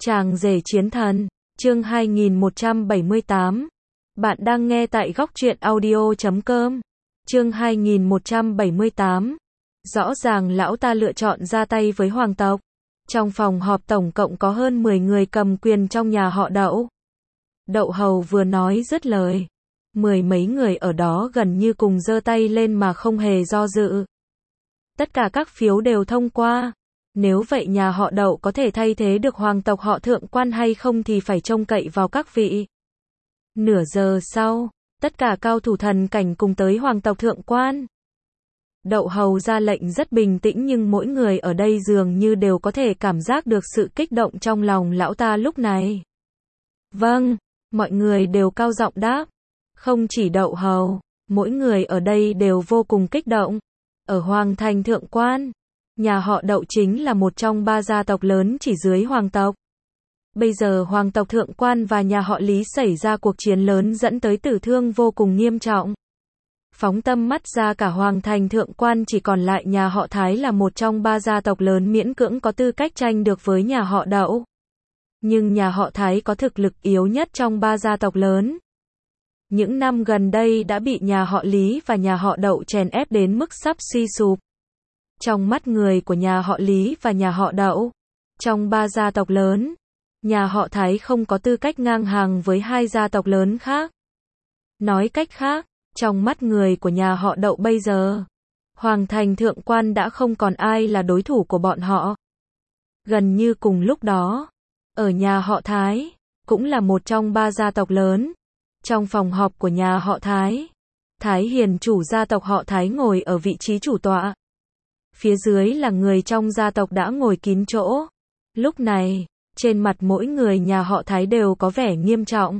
Chàng rể chiến thần, chương 2178. Bạn đang nghe tại góc truyện audio.com. Chương 2178. Rõ ràng lão ta lựa chọn ra tay với hoàng tộc. Trong phòng họp tổng cộng có hơn 10 người cầm quyền trong nhà họ Đậu. Đậu Hầu vừa nói dứt lời, mười mấy người ở đó gần như cùng giơ tay lên mà không hề do dự. Tất cả các phiếu đều thông qua. Nếu vậy nhà họ Đậu có thể thay thế được hoàng tộc họ Thượng Quan hay không thì phải trông cậy vào các vị. Nửa giờ sau, tất cả cao thủ thần cảnh cùng tới hoàng tộc Thượng Quan. Đậu Hầu ra lệnh rất bình tĩnh nhưng mỗi người ở đây dường như đều có thể cảm giác được sự kích động trong lòng lão ta lúc này. Vâng, mọi người đều cao giọng đáp. Không chỉ Đậu Hầu, mỗi người ở đây đều vô cùng kích động. Ở Hoàng thành Thượng Quan, nhà họ Đậu chính là một trong ba gia tộc lớn chỉ dưới hoàng tộc. Bây giờ hoàng tộc Thượng Quan và nhà họ Lý xảy ra cuộc chiến lớn dẫn tới tử thương vô cùng nghiêm trọng. Phóng tâm mắt ra cả Hoàng thành Thượng Quan chỉ còn lại nhà họ Thái là một trong ba gia tộc lớn miễn cưỡng có tư cách tranh được với nhà họ Đậu. Nhưng nhà họ Thái có thực lực yếu nhất trong ba gia tộc lớn. Những năm gần đây đã bị nhà họ Lý và nhà họ Đậu chèn ép đến mức sắp suy sụp. Trong mắt người của nhà họ Lý và nhà họ Đậu, trong ba gia tộc lớn, nhà họ Thái không có tư cách ngang hàng với hai gia tộc lớn khác. Nói cách khác, trong mắt người của nhà họ Đậu bây giờ, Hoàng thành Thượng Quan đã không còn ai là đối thủ của bọn họ. Gần như cùng lúc đó, ở nhà họ Thái, cũng là một trong ba gia tộc lớn, trong phòng họp của nhà họ Thái, Thái Hiền chủ gia tộc họ Thái ngồi ở vị trí chủ tọa. Phía dưới là người trong gia tộc đã ngồi kín chỗ. Lúc này, trên mặt mỗi người nhà họ Thái đều có vẻ nghiêm trọng.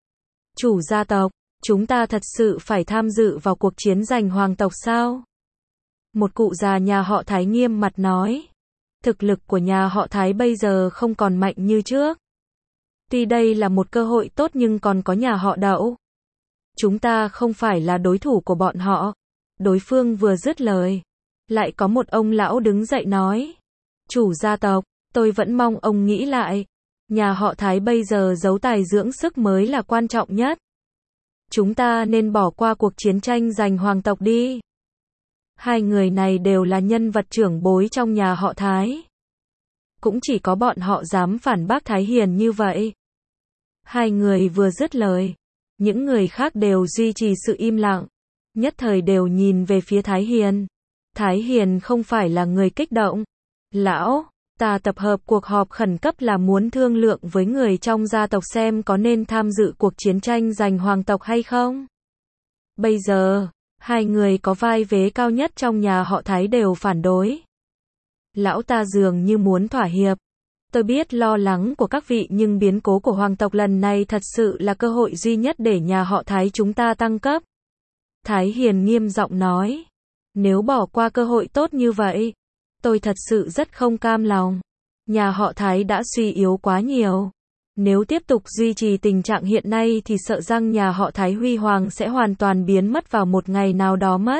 Chủ gia tộc, chúng ta thật sự phải tham dự vào cuộc chiến giành hoàng tộc sao? Một cụ già nhà họ Thái nghiêm mặt nói. Thực lực của nhà họ Thái bây giờ không còn mạnh như trước. Tuy đây là một cơ hội tốt nhưng còn có nhà họ Đậu. Chúng ta không phải là đối thủ của bọn họ. Đối phương vừa dứt lời, lại có một ông lão đứng dậy nói. Chủ gia tộc, tôi vẫn mong ông nghĩ lại. Nhà họ Thái bây giờ giấu tài dưỡng sức mới là quan trọng nhất. Chúng ta nên bỏ qua cuộc chiến tranh giành hoàng tộc đi. Hai người này đều là nhân vật trưởng bối trong nhà họ Thái. Cũng chỉ có bọn họ dám phản bác Thái Hiền như vậy. Hai người vừa dứt lời, những người khác đều duy trì sự im lặng, nhất thời đều nhìn về phía Thái Hiền. Thái Hiền không phải là người kích động. Lão, ta tập hợp cuộc họp khẩn cấp là muốn thương lượng với người trong gia tộc xem có nên tham dự cuộc chiến tranh giành hoàng tộc hay không. Bây giờ, hai người có vai vế cao nhất trong nhà họ Thái đều phản đối. Lão ta dường như muốn thỏa hiệp. Tôi biết lo lắng của các vị nhưng biến cố của hoàng tộc lần này thật sự là cơ hội duy nhất để nhà họ Thái chúng ta tăng cấp. Thái Hiền nghiêm giọng nói. Nếu bỏ qua cơ hội tốt như vậy, tôi thật sự rất không cam lòng. Nhà họ Thái đã suy yếu quá nhiều. Nếu tiếp tục duy trì tình trạng hiện nay thì sợ rằng nhà họ Thái huy hoàng sẽ hoàn toàn biến mất vào một ngày nào đó mất.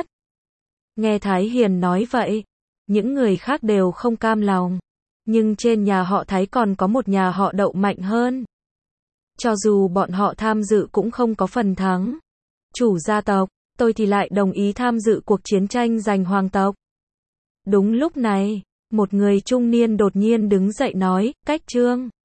Nghe Thái Hiền nói vậy, những người khác đều không cam lòng. Nhưng trên nhà họ Thái còn có một nhà họ Đậu mạnh hơn. Cho dù bọn họ tham dự cũng không có phần thắng. Chủ gia tộc, tôi thì lại đồng ý tham dự cuộc chiến tranh giành hoàng tộc. Đúng lúc này, một người trung niên đột nhiên đứng dậy nói, Cách Trương.